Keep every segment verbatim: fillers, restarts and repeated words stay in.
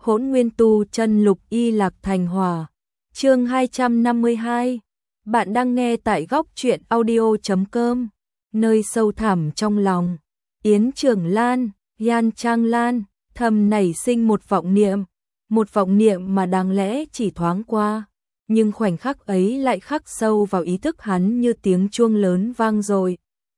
Hỗn Nguyên Tu Chân Lục Y Lạc Thành Hỏa. Chương hai trăm năm mươi hai. Bạn đang nghe tại góc truyện audio chấm com. Nơi sâu thẳm trong lòng, Yến Trường Lan, Yan Trang Lan thầm nảy sinh một vọng niệm, một vọng niệm mà đáng lẽ chỉ thoáng qua, nhưng khoảnh khắc ấy lại khắc sâu vào ý thức hắn như tiếng chuông lớn vang dội,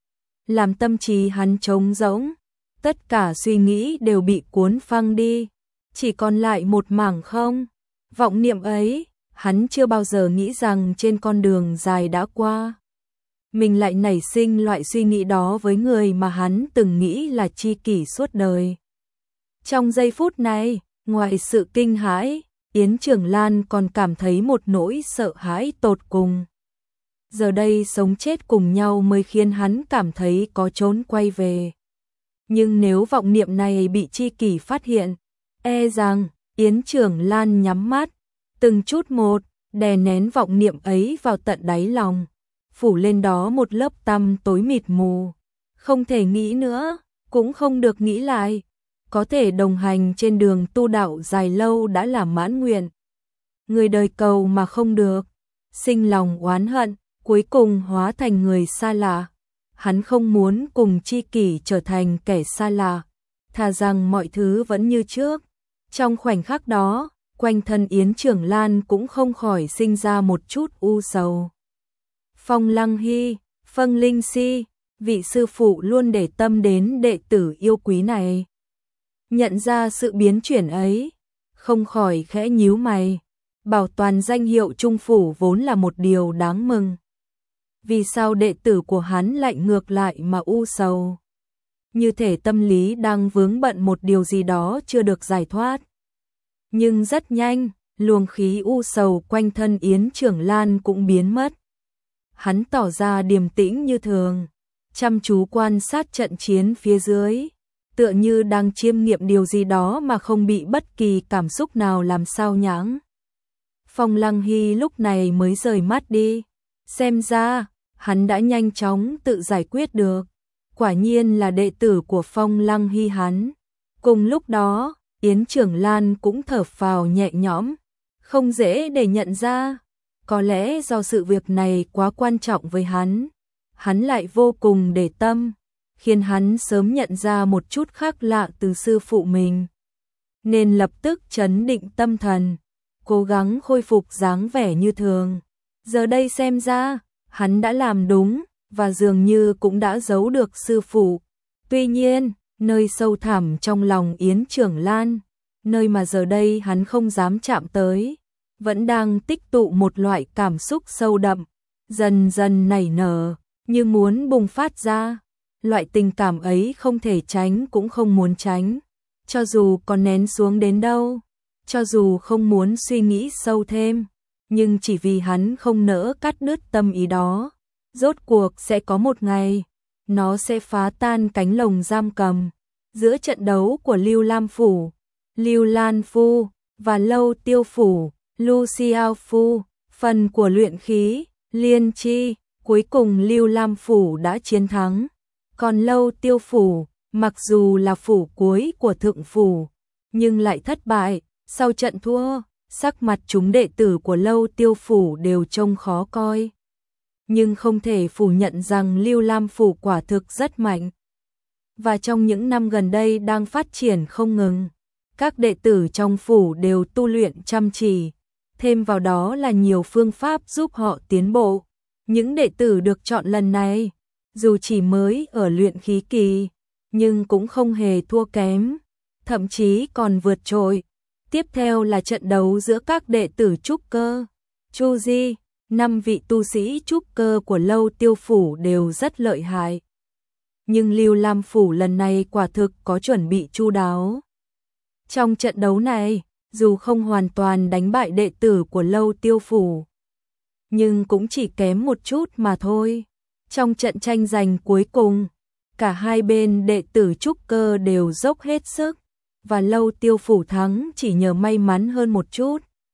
làm tâm trí hắn trống rỗng, tất cả suy nghĩ đều bị cuốn phăng đi, chỉ còn lại một mảng không. Vọng niệm ấy, hắn chưa bao giờ nghĩ rằng trên con đường dài đã qua, mình lại nảy sinh loại suy nghĩ đó với người mà hắn từng nghĩ là tri kỷ suốt đời. Trong giây phút này, ngoài sự kinh hãi, Yến Trường Lan còn cảm thấy một nỗi sợ hãi tột cùng. Giờ đây sống chết cùng nhau mới khiến hắn cảm thấy có trốn quay về. Nhưng nếu vọng niệm này bị tri kỷ phát hiện, e rằng Yến Trường Lan nhắm mắt, từng chút một, đè nén vọng niệm ấy vào tận đáy lòng, phủ lên đó một lớp tăm tối mịt mù, không thể nghĩ nữa, cũng không được nghĩ lại, có thể đồng hành trên đường tu đạo dài lâu đã là mãn nguyện. Người đời cầu mà không được, sinh lòng oán hận, cuối cùng hóa thành người xa lạ. Hắn không muốn cùng tri kỷ trở thành kẻ xa lạ, thà rằng mọi thứ vẫn như trước. Trong khoảnh khắc đó, quanh thân Yến Trường Lan cũng không khỏi sinh ra một chút u sầu. Phong Lăng Hy, Phân Linh Si, vị sư phụ luôn để tâm đến đệ tử yêu quý này, nhận ra sự biến chuyển ấy, không khỏi khẽ nhíu mày. Bảo toàn danh hiệu trung phủ vốn là một điều đáng mừng, vì sao đệ tử của hắn lại ngược lại mà u sầu? Như thể tâm lý đang vướng bận một điều gì đó chưa được giải thoát. Nhưng rất nhanh, luồng khí u sầu quanh thân Yến Trường Lan cũng biến mất. Hắn tỏ ra điềm tĩnh như thường, chăm chú quan sát trận chiến phía dưới, tựa như đang chiêm nghiệm điều gì đó mà không bị bất kỳ cảm xúc nào làm sao nhãng. Phong Lăng Hy lúc này mới rời mắt đi, xem ra hắn đã nhanh chóng tự giải quyết được, quả nhiên là đệ tử của Phong Lăng Hy hắn. Cùng lúc đó, Yến Trường Lan cũng thở phào nhẹ nhõm, không dễ để nhận ra, có lẽ do sự việc này quá quan trọng với hắn, hắn lại vô cùng để tâm, khiến hắn sớm nhận ra một chút khác lạ từ sư phụ mình, nên lập tức trấn định tâm thần, cố gắng khôi phục dáng vẻ như thường. Giờ đây xem ra, hắn đã làm đúng, và dường như cũng đã giấu được sư phụ. Tuy nhiên, nơi sâu thẳm trong lòng Yến Trường Lan, nơi mà giờ đây hắn không dám chạm tới, vẫn đang tích tụ một loại cảm xúc sâu đậm, dần dần nảy nở, như muốn bùng phát ra. Loại tình cảm ấy không thể tránh cũng không muốn tránh, cho dù còn nén xuống đến đâu, cho dù không muốn suy nghĩ sâu thêm, nhưng chỉ vì hắn không nỡ cắt đứt tâm ý đó, rốt cuộc sẽ có một ngày, nó sẽ phá tan cánh lồng giam cầm. Giữa trận đấu của Lưu Lam Phủ, Lưu Lan Phu và Lâu Tiêu Phủ, Lu Xiao Phu, phần của luyện khí, Liên Chi, cuối cùng Lưu Lam Phủ đã chiến thắng. Còn Lâu Tiêu Phủ, mặc dù là phủ cuối của thượng phủ, nhưng lại thất bại. Sau trận thua, sắc mặt chúng đệ tử của Lâu Tiêu Phủ đều trông khó coi. Nhưng không thể phủ nhận rằng Lưu Lam Phủ quả thực rất mạnh. Và trong những năm gần đây đang phát triển không ngừng. Các đệ tử trong phủ đều tu luyện chăm chỉ. Thêm vào đó là nhiều phương pháp giúp họ tiến bộ. Những đệ tử được chọn lần này, dù chỉ mới ở luyện khí kỳ, nhưng cũng không hề thua kém, thậm chí còn vượt trội. Tiếp theo là trận đấu giữa các đệ tử trúc cơ, Chu Di, năm vị tu sĩ trúc cơ của Lâu Tiêu Phủ đều rất lợi hại. Nhưng Lưu Lam Phủ lần này quả thực có chuẩn bị chu đáo. Trong trận đấu này, dù không hoàn toàn đánh bại đệ tử của Lâu Tiêu Phủ, nhưng cũng chỉ kém một chút mà thôi. Trong trận tranh giành cuối cùng, cả hai bên đệ tử trúc cơ đều dốc hết sức, và Lâu Tiêu Phủ thắng chỉ nhờ may mắn hơn một chút.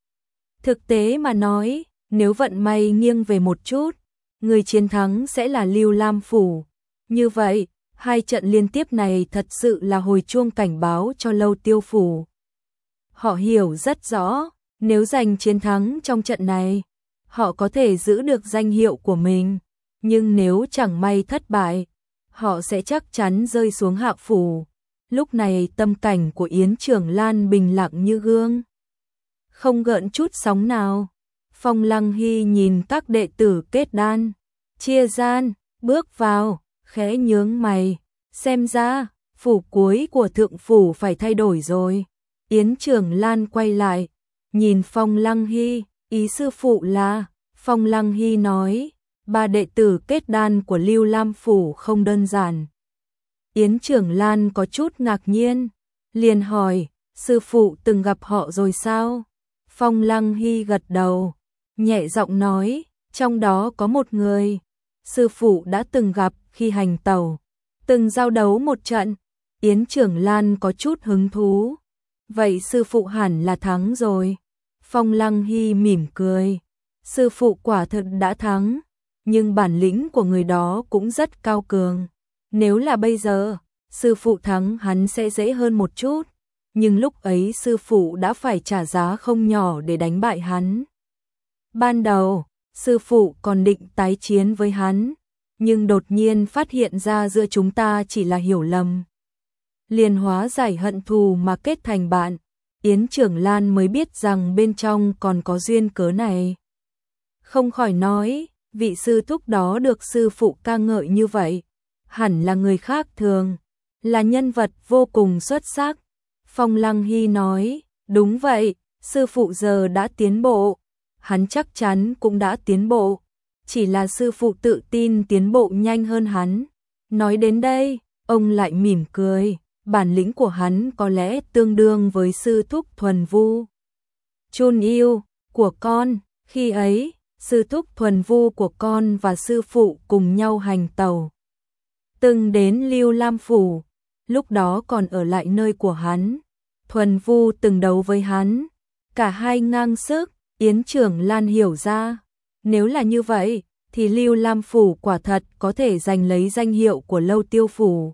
Thực tế mà nói, nếu vận may nghiêng về một chút, người chiến thắng sẽ là Lưu Lam Phủ. Như vậy, hai trận liên tiếp này thật sự là hồi chuông cảnh báo cho Lâu Tiêu Phủ. Họ hiểu rất rõ, nếu giành chiến thắng trong trận này, họ có thể giữ được danh hiệu của mình, nhưng nếu chẳng may thất bại, họ sẽ chắc chắn rơi xuống hạ phủ. Lúc này tâm cảnh của Yến Trường Lan bình lặng như gương, không gợn chút sóng nào. Phong Lăng Hy nhìn các đệ tử kết đan, chia gian, bước vào, khẽ nhướng mày, xem ra, phủ cuối của thượng phủ phải thay đổi rồi. Yến Trường Lan quay lại, nhìn Phong Lăng Hy, ý sư phụ là, Phong Lăng Hy nói, ba đệ tử kết đan của Lưu Lam phủ không đơn giản. Yến Trường Lan có chút ngạc nhiên, liền hỏi, sư phụ từng gặp họ rồi sao? Phong Lăng Hy gật đầu, nhẹ giọng nói, trong đó có một người, sư phụ đã từng gặp khi hành tẩu, từng giao đấu một trận. Yến Trường Lan có chút hứng thú, vậy sư phụ hẳn là thắng rồi. Phong Lăng Hy mỉm cười, sư phụ quả thực đã thắng, nhưng bản lĩnh của người đó cũng rất cao cường. Nếu là bây giờ, sư phụ thắng hắn sẽ dễ hơn một chút, nhưng lúc ấy sư phụ đã phải trả giá không nhỏ để đánh bại hắn. Ban đầu, sư phụ còn định tái chiến với hắn, nhưng đột nhiên phát hiện ra giữa chúng ta chỉ là hiểu lầm. Liền hóa giải hận thù mà kết thành bạn. Yến Trường Lan mới biết rằng bên trong còn có duyên cớ này. Không khỏi nói, vị sư thúc đó được sư phụ ca ngợi như vậy, hẳn là người khác thường, là nhân vật vô cùng xuất sắc. Phong Lăng Hy nói, đúng vậy, sư phụ giờ đã tiến bộ, hắn chắc chắn cũng đã tiến bộ, chỉ là sư phụ tự tin tiến bộ nhanh hơn hắn. Nói đến đây, ông lại mỉm cười, bản lĩnh của hắn có lẽ tương đương với sư thúc Thuần Vu Chun Yêu của con, khi ấy, sư thúc Thuần Vu của con và sư phụ cùng nhau hành tẩu. Từng đến Lưu Lam phủ, lúc đó còn ở lại nơi của hắn. Thuần Vu từng đấu với hắn, cả hai ngang sức. Yến Trường Lan hiểu ra, nếu là như vậy, thì Lưu Lam phủ quả thật có thể giành lấy danh hiệu của Lâu Tiêu phủ.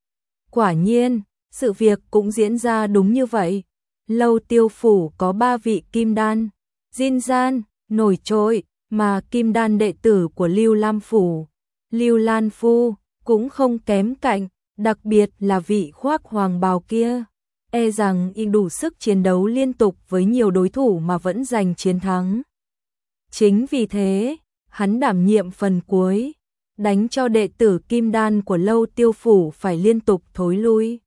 Quả nhiên, sự việc cũng diễn ra đúng như vậy. Lâu Tiêu phủ có ba vị kim đan, Jin Gian, nổi trội, mà kim đan đệ tử của Lưu Lam phủ, Lưu Lan Phu, cũng không kém cạnh, đặc biệt là vị khoác hoàng bào kia. E rằng y đủ sức chiến đấu liên tục với nhiều đối thủ mà vẫn giành chiến thắng. Chính vì thế, hắn đảm nhiệm phần cuối, đánh cho đệ tử kim đan của Lâu Tiêu phủ phải liên tục thối lui,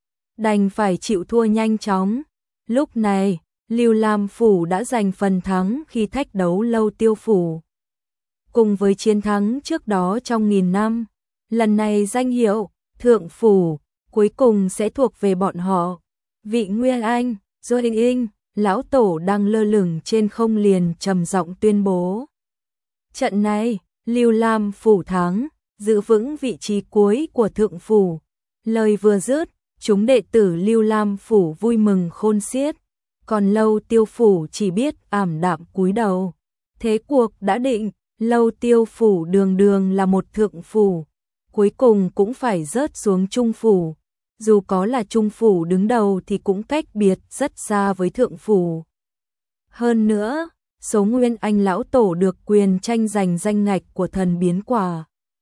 đành phải chịu thua nhanh chóng. Lúc này, Lưu Lam phủ đã giành phần thắng khi thách đấu Lâu Tiêu phủ. Cùng với chiến thắng trước đó trong nghìn năm, lần này danh hiệu thượng phủ cuối cùng sẽ thuộc về bọn họ. Vị Nguyên Anh, Do Hình Inh, lão tổ đang lơ lửng trên không liền trầm giọng tuyên bố. Trận này, Lưu Lam phủ thắng, giữ vững vị trí cuối của thượng phủ. Lời vừa dứt, chúng đệ tử Lưu Lam phủ vui mừng khôn xiết, còn Lâu Tiêu phủ chỉ biết ảm đạm cúi đầu. Thế cuộc đã định, Lâu Tiêu phủ đường đường là một thượng phủ, cuối cùng cũng phải rớt xuống trung phủ. Dù có là trung phủ đứng đầu thì cũng cách biệt rất xa với thượng phủ. Hơn nữa, số Nguyên Anh lão tổ được quyền tranh giành danh ngạch của thần biến quả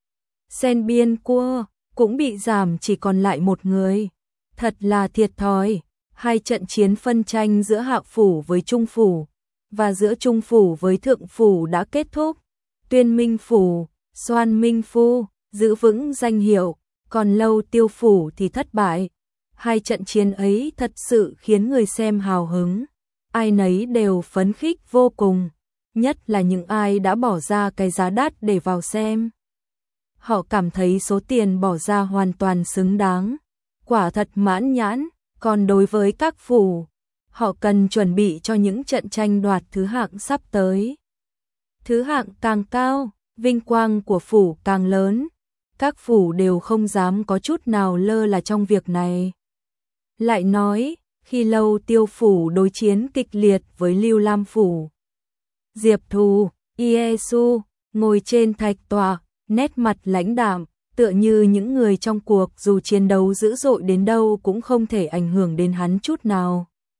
Sen Biên Cua cũng bị giảm chỉ còn lại một người. Thật là thiệt thòi. Hai trận chiến phân tranh giữa hạ phủ với trung phủ và giữa trung phủ với thượng phủ đã kết thúc. Tuyên Minh phủ, Soan Minh Phu giữ vững danh hiệu, còn Lâu Tiêu phủ thì thất bại. Hai trận chiến ấy thật sự khiến người xem hào hứng, ai nấy đều phấn khích vô cùng, nhất là những ai đã bỏ ra cái giá đắt để vào xem. Họ cảm thấy số tiền bỏ ra hoàn toàn xứng đáng, quả thật mãn nhãn. Còn đối với các phủ, họ cần chuẩn bị cho những trận tranh đoạt thứ hạng sắp tới. Thứ hạng càng cao, vinh quang của phủ càng lớn. Các phủ đều không dám có chút nào lơ là trong việc này. Lại nói, khi Lâu Tiêu phủ đối chiến kịch liệt với Lưu Lam phủ, Diệp Thù, Iesu ngồi trên thạch tọa, nét mặt lãnh đạm, tựa như những người trong cuộc dù chiến đấu dữ dội đến đâu cũng không thể ảnh hưởng đến hắn chút nào.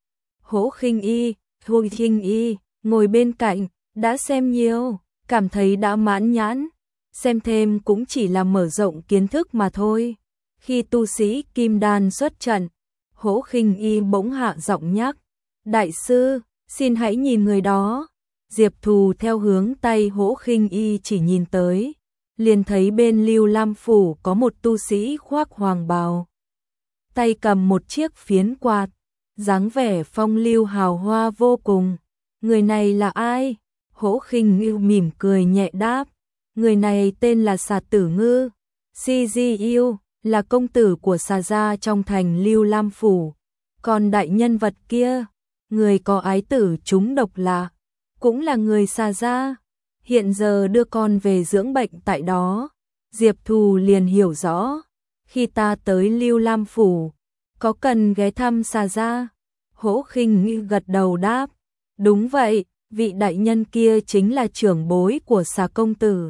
Hỗ Khinh Y, Thôi Khinh Y, ngồi bên cạnh, đã xem nhiều, cảm thấy đã mãn nhãn, xem thêm cũng chỉ là mở rộng kiến thức mà thôi. Khi tu sĩ Kim Đan xuất trận, Hỗ Khinh Y bỗng hạ giọng nhắc, đại sư, xin hãy nhìn người đó. Diệp Thù theo hướng tay Hỗ Khinh Y chỉ nhìn tới, liền thấy bên Lưu Lam Phủ có một tu sĩ khoác hoàng bào, tay cầm một chiếc phiến quạt, dáng vẻ phong lưu hào hoa vô cùng. Người này là ai? Hỗ Khinh Y mỉm cười nhẹ đáp, người này tên là Xà Tử Ngư, Si Di Yêu, là công tử của Xà gia trong thành Lưu Lam Phủ. Còn đại nhân vật kia, người có ái tử trúng độc lạ, cũng là người Xà gia, hiện giờ đưa con về dưỡng bệnh tại đó. Diệp Thù liền hiểu rõ, khi ta tới Lưu Lam Phủ, có cần ghé thăm Xà gia? Hỗ Khinh Y gật đầu đáp, đúng vậy, vị đại nhân kia chính là trưởng bối của Xà công tử.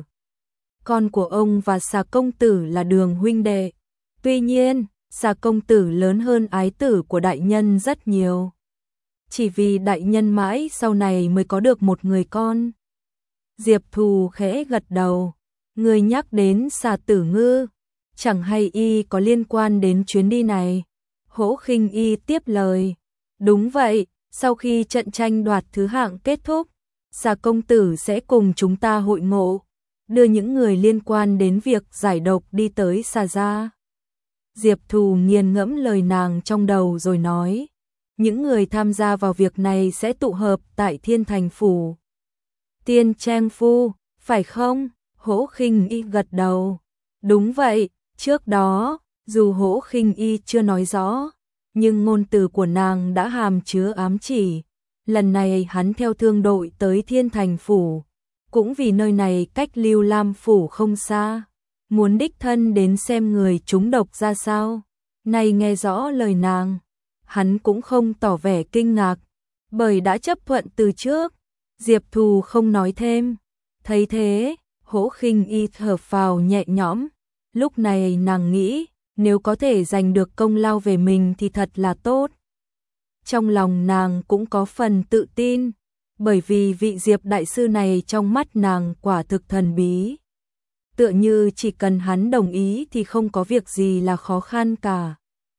Con của ông và Xà công tử là đường huynh đệ. Tuy nhiên, Xà công tử lớn hơn ái tử của đại nhân rất nhiều. Chỉ vì đại nhân mãi sau này mới có được một người con. Diệp Thù khẽ gật đầu, người nhắc đến Xà Tử Ngư, chẳng hay y có liên quan đến chuyến đi này. Hỗ Khinh Y tiếp lời, đúng vậy, sau khi trận tranh đoạt thứ hạng kết thúc, Xà công tử sẽ cùng chúng ta hội ngộ, đưa những người liên quan đến việc giải độc đi tới Xà gia. Diệp Thù nghiền ngẫm lời nàng trong đầu rồi nói, những người tham gia vào việc này sẽ tụ hợp tại Thiên Thành Phủ. Tiên Trang Phu, phải không? Hỗ Khinh Y gật đầu. Đúng vậy, trước đó, dù Hỗ Khinh Y chưa nói rõ, nhưng ngôn từ của nàng đã hàm chứa ám chỉ. Lần này hắn theo thương đội tới Thiên Thành Phủ, cũng vì nơi này cách Lưu Lam Phủ không xa, muốn đích thân đến xem người trúng độc ra sao. Này nghe rõ lời nàng, hắn cũng không tỏ vẻ kinh ngạc, bởi đã chấp thuận từ trước. Diệp Thù không nói thêm. Thấy thế, Hỗ Khinh Y thở phào nhẹ nhõm. Lúc này nàng nghĩ, nếu có thể giành được công lao về mình thì thật là tốt. Trong lòng nàng cũng có phần tự tin, bởi vì vị Diệp đại sư này trong mắt nàng quả thực thần bí. Tựa như chỉ cần hắn đồng ý thì không có việc gì là khó khăn cả.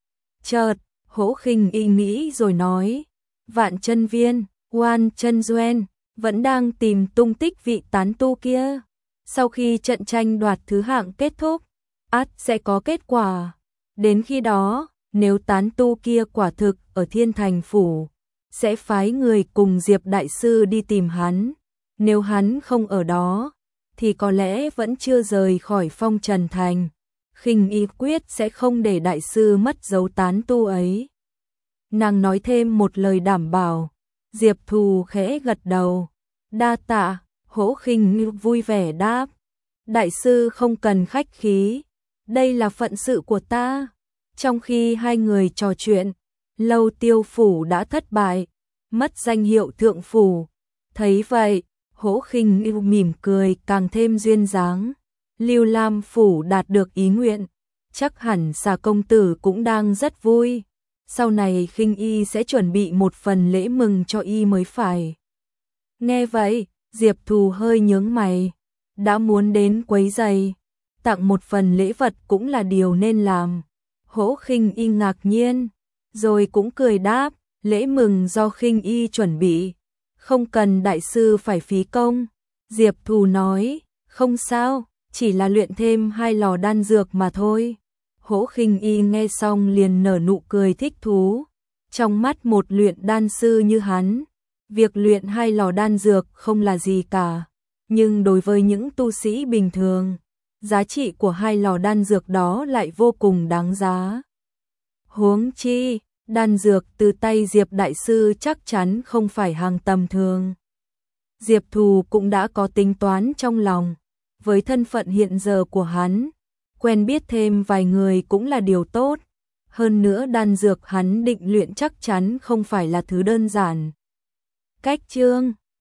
Chợt, Hỗ Khinh Y nghĩ rồi nói, Vạn Chân Viên, Oan Chân Duyên vẫn đang tìm tung tích vị tán tu kia. Sau khi trận tranh đoạt thứ hạng kết thúc, ắt sẽ có kết quả. Đến khi đó, nếu tán tu kia quả thực ở Thiên Thành Phủ, sẽ phái người cùng Diệp đại sư đi tìm hắn. Nếu hắn không ở đó, thì có lẽ vẫn chưa rời khỏi Phong Trần Thành. Khinh Y quyết sẽ không để đại sư mất dấu tán tu ấy. Nàng nói thêm một lời đảm bảo. Diệp Thù khẽ gật đầu. Đa tạ. Hỗ Khinh Y vui vẻ đáp, đại sư không cần khách khí, đây là phận sự của ta. Trong khi hai người trò chuyện, Lâu Tiêu Phủ đã thất bại, mất danh hiệu thượng phủ. Thấy vậy, Hỗ Khinh Y mỉm cười càng thêm duyên dáng. Lưu Lam Phủ đạt được ý nguyện, chắc hẳn Xà công tử cũng đang rất vui. Sau này Khinh Y sẽ chuẩn bị một phần lễ mừng cho y mới phải. Nghe vậy, Diệp Thù hơi nhướng mày, đã muốn đến quấy rầy, tặng một phần lễ vật cũng là điều nên làm. Hỗ Khinh Y ngạc nhiên, rồi cũng cười đáp, lễ mừng do Khinh Y chuẩn bị, không cần đại sư phải phí công. Diệp Thù nói, không sao, chỉ là luyện thêm hai lò đan dược mà thôi. Hỗ Khinh Y nghe xong liền nở nụ cười thích thú, trong mắt một luyện đan sư như hắn, việc luyện hai lò đan dược không là gì cả, nhưng đối với những tu sĩ bình thường, giá trị của hai lò đan dược đó lại vô cùng đáng giá. Huống chi, đan dược từ tay Diệp đại sư chắc chắn không phải hàng tầm thường. Diệp Thù cũng đã có tính toán trong lòng, với thân phận hiện giờ của hắn, quen biết thêm vài người cũng là điều tốt. Hơn nữa đan dược hắn định luyện chắc chắn không phải là thứ đơn giản. Cách chương